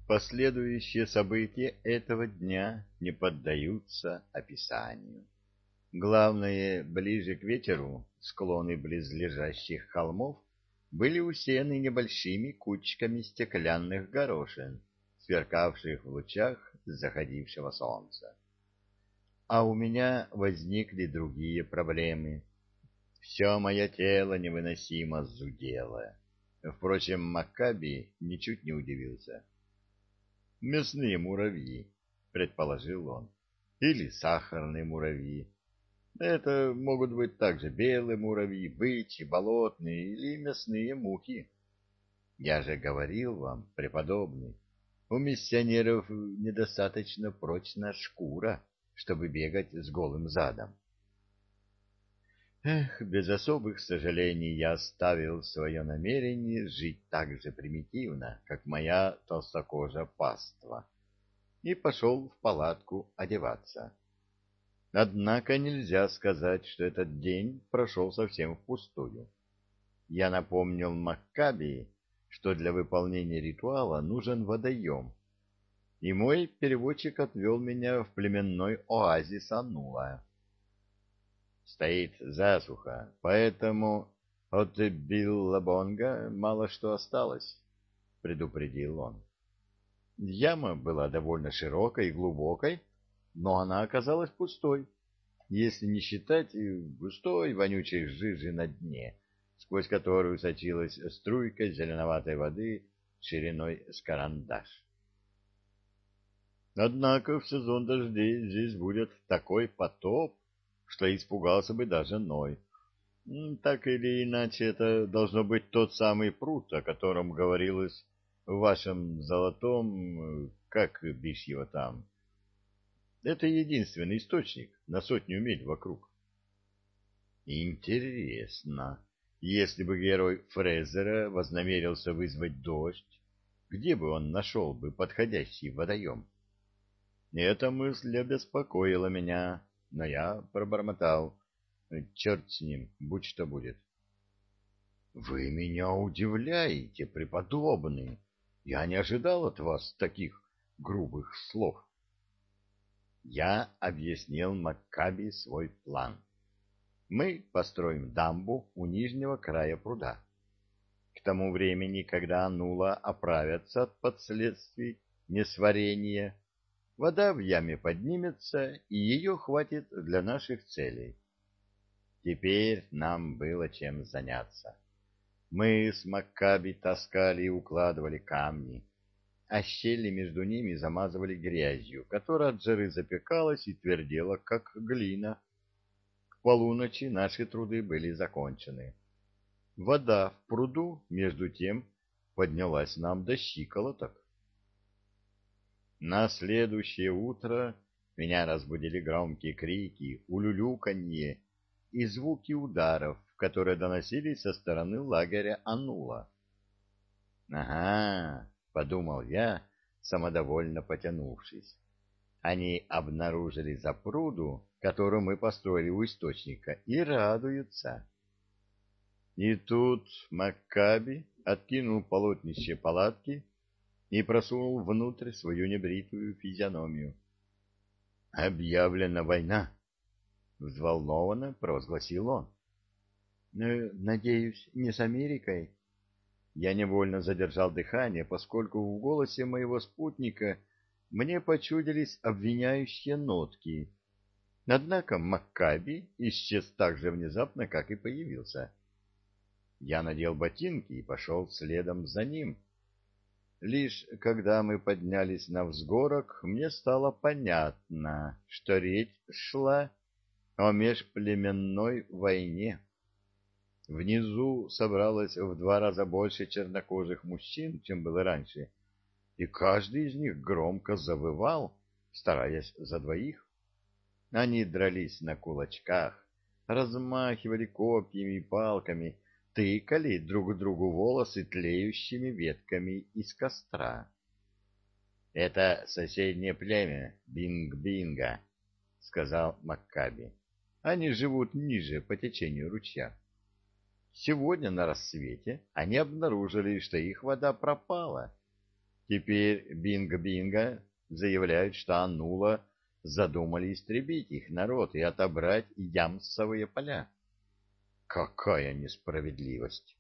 Последующие события этого дня не поддаются описанию. Главное, ближе к вечеру склоны близлежащих холмов были усеяны небольшими кучками стеклянных горошин, сверкавших в лучах заходившего солнца. А у меня возникли другие проблемы. Все мое тело невыносимо зудело. Впрочем, Маккаби ничуть не удивился. «Мясные муравьи», — предположил он, — «или сахарные муравьи. Это могут быть также белые муравьи, бычьи, болотные или мясные мухи. Я же говорил вам, преподобный, у миссионеров недостаточно прочная шкура, чтобы бегать с голым задом. Эх, без особых сожалений я оставил свое намерение жить так же примитивно, как моя толстокожая паства, и пошел в палатку одеваться. Однако нельзя сказать, что этот день прошел совсем впустую. Я напомнил Маккаби, что для выполнения ритуала нужен водоем, и мой переводчик отвел меня в племенной оазис Анула. Стоит засуха, поэтому от Биллабонга мало что осталось, — предупредил он. Яма была довольно широкой и глубокой, но она оказалась пустой, если не считать густой вонючей жижи на дне, сквозь которую сочилась струйка зеленоватой воды шириной с карандаш. Однако в сезон дождей здесь будет такой потоп, что испугался бы даже Ной. Так или иначе, это должно быть тот самый пруд, о котором говорилось в вашем золотом, как бишь его там. Это единственный источник на 100 миль вокруг. Интересно, если бы герой Фрезера вознамерился вызвать дождь, где бы он нашел бы подходящий водоем? Эта мысль обеспокоила меня, но я пробормотал. Черт с ним, будь что будет. — Вы меня удивляете, преподобный. Я не ожидал от вас таких грубых слов. Я объяснил Маккаби свой план. Мы построим дамбу у нижнего края пруда. К тому времени, когда Анула оправятся от последствий несварения, вода в яме поднимется, и ее хватит для наших целей. Теперь нам было чем заняться. Мы с Маккаби таскали и укладывали камни, а щели между ними замазывали грязью, которая от жары запекалась и твердела, как глина. К полуночи наши труды были закончены. Вода в пруду, между тем, поднялась нам до щиколоток. На следующее утро меня разбудили громкие крики, улюлюканье и звуки ударов, которые доносились со стороны лагеря Анула. «Ага», — подумал я, самодовольно потянувшись. Они обнаружили запруду, которую мы построили у источника, и радуются. И тут Маккаби откинул полотнище палатки и просунул внутрь свою небритую физиономию. «Объявлена война!» — взволнованно провозгласил он. «Надеюсь, не с Америкой?» Я невольно задержал дыхание, поскольку в голосе моего спутника мне почудились обвиняющие нотки. Однако Маккаби исчез так же внезапно, как и появился. Я надел ботинки и пошел следом за ним. Лишь когда мы поднялись на взгорок, мне стало понятно, что речь шла о межплеменной войне. Внизу собралось в 2 раза больше чернокожих мужчин, чем было раньше, и каждый из них громко завывал, стараясь за двоих. Они дрались на кулачках, размахивали копьями и палками, тыкали друг другу волосы тлеющими ветками из костра. — Это соседнее племя Бинг-Бинга, — сказал Маккаби. — Они живут ниже по течению ручья. Сегодня на рассвете они обнаружили, что их вода пропала. Теперь Бинго-Бинго заявляют, что Анула задумали истребить их народ и отобрать ямсовые поля. Какая несправедливость!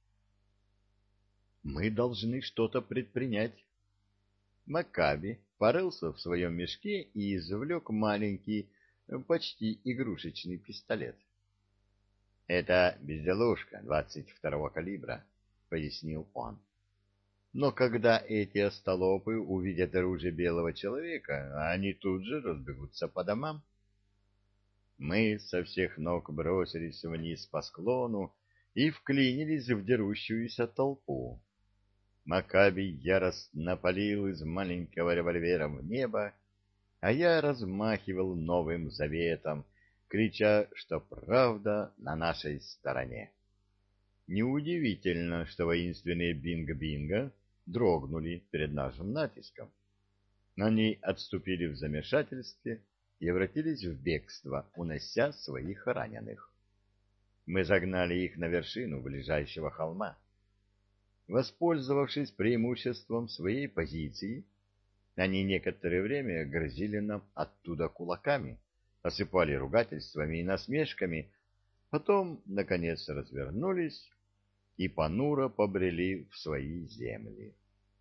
Мы должны что-то предпринять. Маккаби порылся в своем мешке и извлек маленький, почти игрушечный пистолет. «Это безделушка 22-го калибра», — пояснил он. «Но когда эти остолопы увидят оружие белого человека, они тут же разбегутся по домам». Мы со всех ног бросились вниз по склону и вклинились в дерущуюся толпу. Маккаби яростно палил из маленького револьвера в небо, а я размахивал Новым Заветом, крича, что правда на нашей стороне. Неудивительно, что воинственные Бинго-Бинго дрогнули перед нашим натиском. Они отступили в замешательстве и обратились в бегство, унося своих раненых. Мы загнали их на вершину ближайшего холма. Воспользовавшись преимуществом своей позиции, они некоторое время грозили нам оттуда кулаками, осыпали ругательствами и насмешками, потом, наконец, развернулись и понуро побрели в свои земли.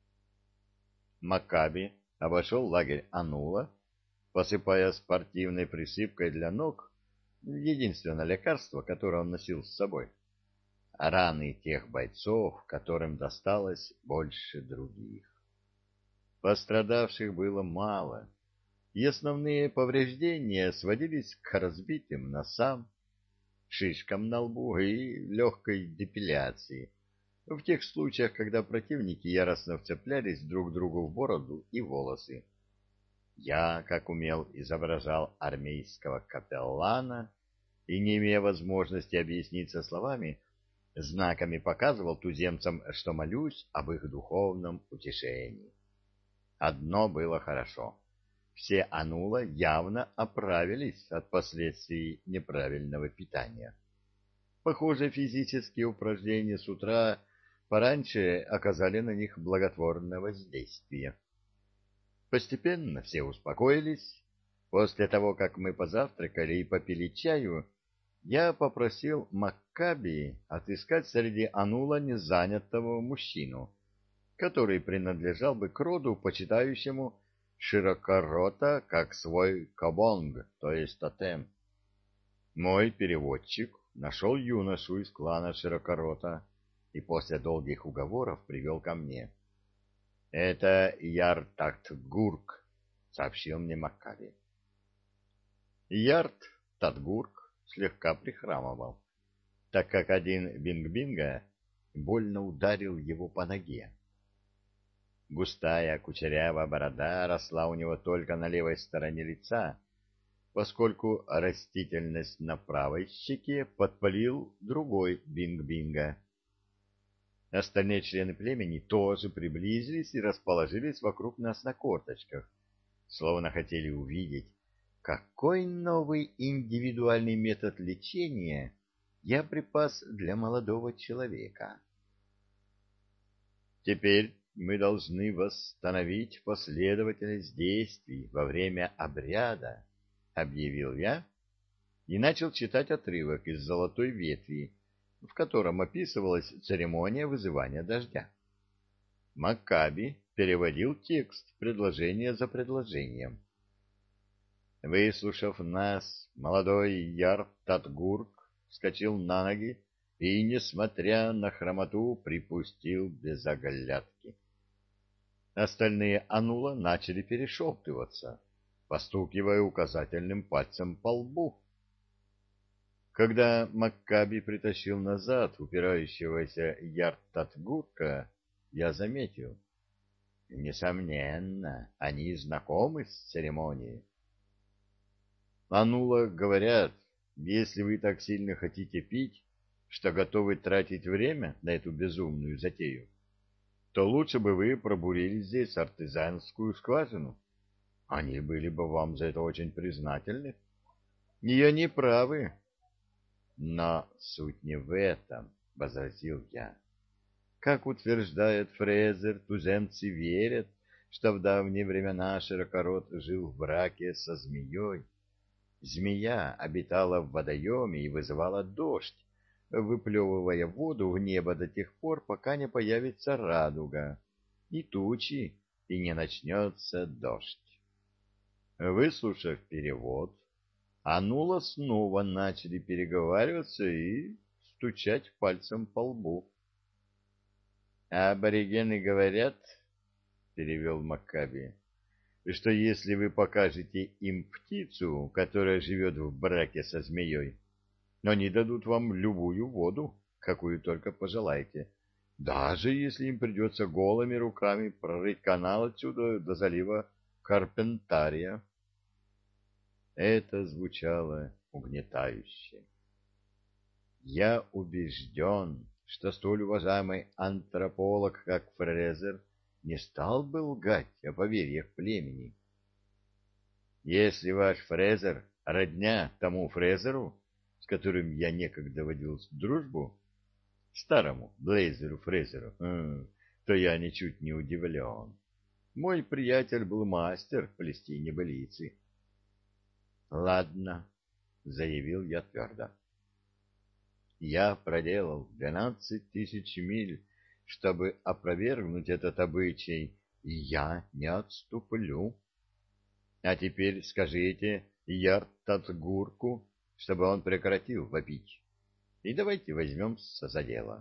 Маккаби обошел лагерь Анула, посыпая спортивной присыпкой для ног единственное лекарство, которое он носил с собой — раны тех бойцов, которым досталось больше других. Пострадавших было мало, и основные повреждения сводились к разбитым носам, шишкам на лбу и легкой депиляции, в тех случаях, когда противники яростно вцеплялись друг другу в бороду и волосы. Я, как умел, изображал армейского капеллана и, не имея возможности объясниться словами, знаками показывал туземцам, что молюсь об их духовном утешении. Одно было хорошо. Все Анула явно оправились от последствий неправильного питания. Похоже, физические упражнения с утра пораньше оказали на них благотворное воздействие. Постепенно все успокоились. После того, как мы позавтракали и попили чаю, я попросил Маккаби отыскать среди Анула незанятого мужчину, который принадлежал бы к роду, почитающему Широкорота как свой кабонг, то есть тотем. Мой переводчик нашел юношу из клана Широкорота и после долгих уговоров привел ко мне. — Это Яртактгурк, — сообщил мне Маккаби. Ярт-Татгурк слегка прихрамывал, так как один Бинг-Бинго больно ударил его по ноге. Густая кучерявая борода росла у него только на левой стороне лица, поскольку растительность на правой щеке подпалил другой Бинг-Бинго. Остальные члены племени тоже приблизились и расположились вокруг нас на корточках, словно хотели увидеть, какой новый индивидуальный метод лечения я припас для молодого человека. Теперь мы должны восстановить последовательность действий во время обряда, — объявил я и начал читать отрывок из «Золотой ветви», в котором описывалась церемония вызывания дождя. Маккаби переводил текст предложение за предложением. Выслушав нас, молодой Ярт-Татгурк вскочил на ноги и, несмотря на хромоту, припустил без оглядки. Остальные Анула начали перешептываться, постукивая указательным пальцем по лбу. Когда Маккаби притащил назад упирающегося Ярт-Татгурка, я заметил: несомненно, они знакомы с церемонией. Анула говорят, если вы так сильно хотите пить, что готовы тратить время на эту безумную затею, то лучше бы вы пробурили здесь артезианскую скважину. Они были бы вам за это очень признательны. И они правы. Но суть не в этом, — возразил я. Как утверждает Фрезер, туземцы верят, что в давние времена Широкорот жил в браке со змеей. Змея обитала в водоеме и вызывала дождь, выплевывая воду в небо до тех пор, пока не появится радуга и тучи, и не начнется дождь. Выслушав перевод, Анула снова начали переговариваться и стучать пальцем по лбу. «Аборигены говорят, — перевел Маккаби, — что если вы покажете им птицу, которая живет в браке со змеей, они дадут вам любую воду, какую только пожелаете, даже если им придется голыми руками прорыть канал отсюда до залива Карпентария». Это звучало угнетающе. Я убежден, что столь уважаемый антрополог, как Фрезер, не стал бы лгать о поверьях племени. Если ваш Фрезер родня тому Фрезеру, с которым я некогда водил дружбу, старому Блейзеру Фрезеру, то я ничуть не удивлен. Мой приятель был мастер плести небылицы. — Ладно, — заявил я твердо. Я проделал 12 тысяч миль, чтобы опровергнуть этот обычай, и я не отступлю. А теперь скажите Яртатгурку, чтобы он прекратил вопить. И давайте возьмемся за дело.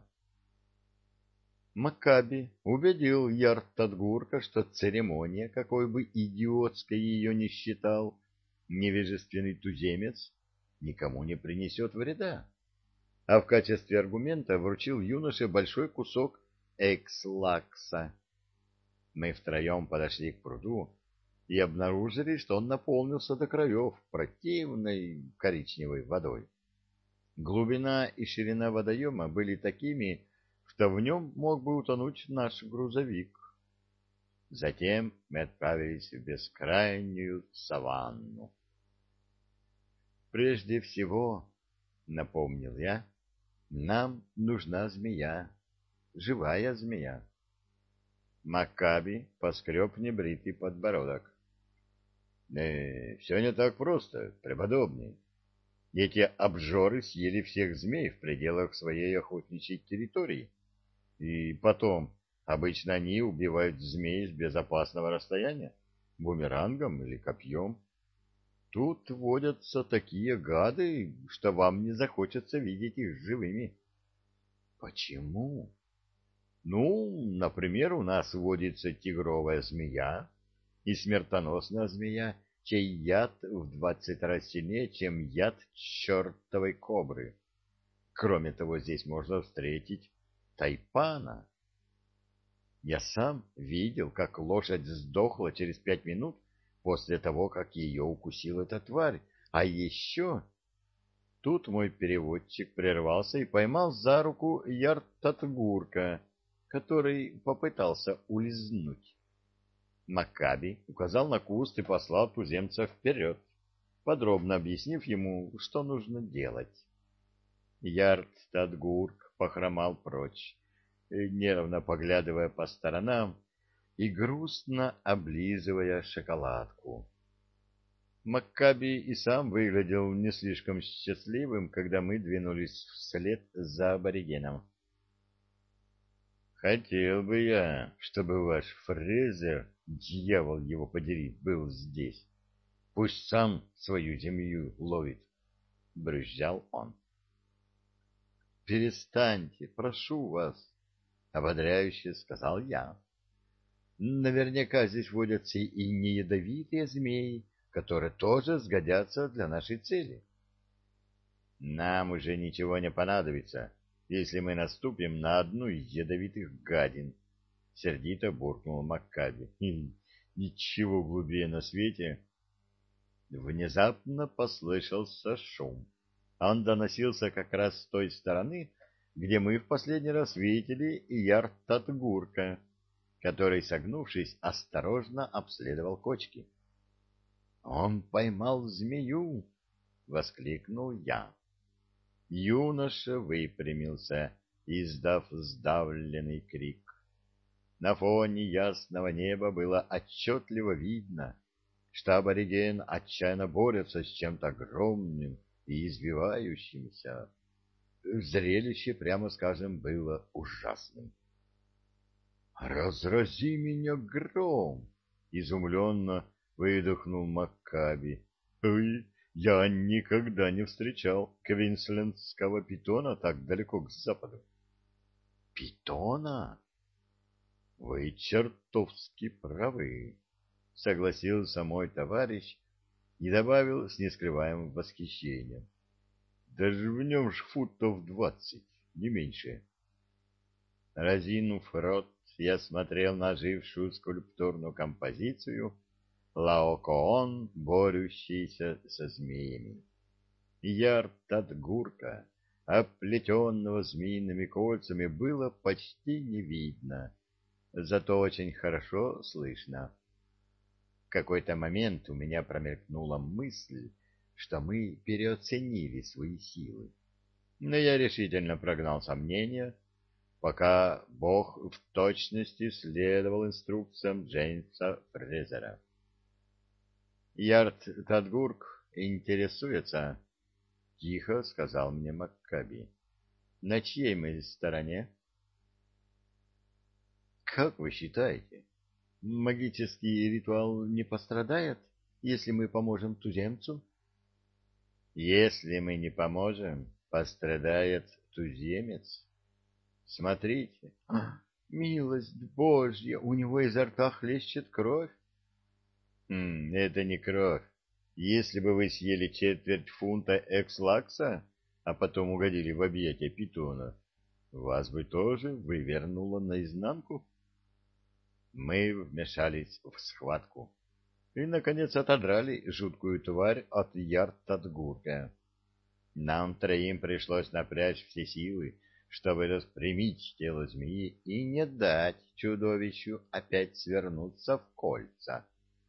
Маккаби убедил Яртатгурка, что церемония, какой бы идиотской ее ни считал невежественный туземец, никому не принесет вреда, а в качестве аргумента вручил юноше большой кусок экслакса. Мы втроем подошли к пруду и обнаружили, что он наполнился до краев противной коричневой водой. Глубина и ширина водоема были такими, что в нем мог бы утонуть наш грузовик. Затем мы отправились в бескрайнюю саванну. «Прежде всего, — напомнил я, — нам нужна змея, живая змея». Маккаби поскреб небритый подбородок. Все не так просто, преподобный. Эти обжоры съели всех змей в пределах своей охотничьей территории. И потом, обычно они убивают змей с безопасного расстояния, бумерангом или копьем. Тут водятся такие гады, что вам не захочется видеть их живыми. Почему? Ну, например, у нас водится тигровая змея и смертоносная змея, чей яд в 20 раз сильнее, чем яд чертовой кобры. Кроме того, здесь можно встретить тайпана. Я сам видел, как лошадь сдохла через 5 минут после того, как ее укусила эта тварь. А еще... Тут мой переводчик прервался и поймал за руку Яртатгурка, который попытался улизнуть. Маккаби указал на куст и послал туземца вперед, подробно объяснив ему, что нужно делать. Яртатгурк похромал прочь, нервно поглядывая по сторонам и грустно облизывая шоколадку. Маккаби и сам выглядел не слишком счастливым, когда мы двинулись вслед за аборигеном. «Хотел бы я, чтобы ваш Фрезер, дьявол его подери, был здесь. Пусть сам свою землю ловит», — брызжал он. «Перестаньте, прошу вас», — ободряюще сказал я. «Наверняка здесь водятся и неядовитые змеи, которые тоже сгодятся для нашей цели». «Нам уже ничего не понадобится, если мы наступим на одну из ядовитых гадин», — сердито буркнул Маккаби. «Ничего глупее на свете». Внезапно послышался шум. Он доносился как раз с той стороны, где мы в последний раз видели Яртатгурка, который, согнувшись, осторожно обследовал кочки. «Он поймал змею!» — воскликнул я. Юноша выпрямился, издав сдавленный крик. На фоне ясного неба было отчетливо видно, что абориген отчаянно борется с чем-то огромным и извивающимся. Зрелище, прямо скажем, было ужасным. «Разрази меня гром!» — изумленно выдохнул Маккаби. «Ой, я никогда не встречал квинслендского питона так далеко к западу». «Питона? Вы чертовски правы», — согласился мой товарищ и добавил с нескрываемым восхищением. «Даже в нем ж футов 20, не меньше». Разинув рот, я смотрел на ожившую скульптурную композицию Лаокоон, борющийся со змеями. Ярд от гурка, оплетенного змеиными кольцами, было почти не видно, зато очень хорошо слышно. В какой-то момент у меня промелькнула мысль, что мы переоценили свои силы. Но я решительно прогнал сомнения, пока Бог в точности следовал инструкциям Джеймса Фрезера. «Ярд Тадгурк интересуется», — тихо сказал мне Маккаби. «На чьей мы стороне?» «Как вы считаете, магический ритуал не пострадает, если мы поможем туземцу?» «Если мы не поможем, пострадает туземец. Смотрите, милость Божья, у него изо рта хлещет кровь». Это не кровь. Если бы вы съели четверть фунта экслакса, а потом угодили в объятия питона, вас бы тоже вывернуло наизнанку». Мы вмешались в схватку и, наконец, отодрали жуткую тварь от Яртатгурка. Нам троим пришлось напрячь все силы, чтобы распрямить тело змеи и не дать чудовищу опять свернуться в кольца.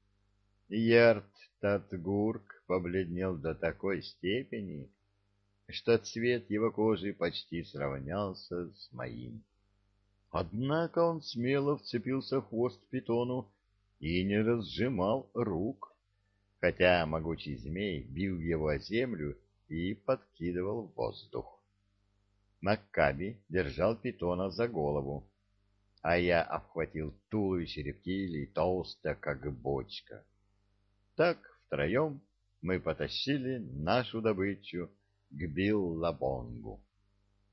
Ярт-Татгурк побледнел до такой степени, что цвет его кожи почти сравнялся с моим. Однако он смело вцепился в хвост питону и не разжимал рук, хотя могучий змей бил его о землю и подкидывал в воздух. Маккаби держал питона за голову, а я обхватил туловище рептилии толсто, как бочка. Так втроем мы потащили нашу добычу к Биллабонгу.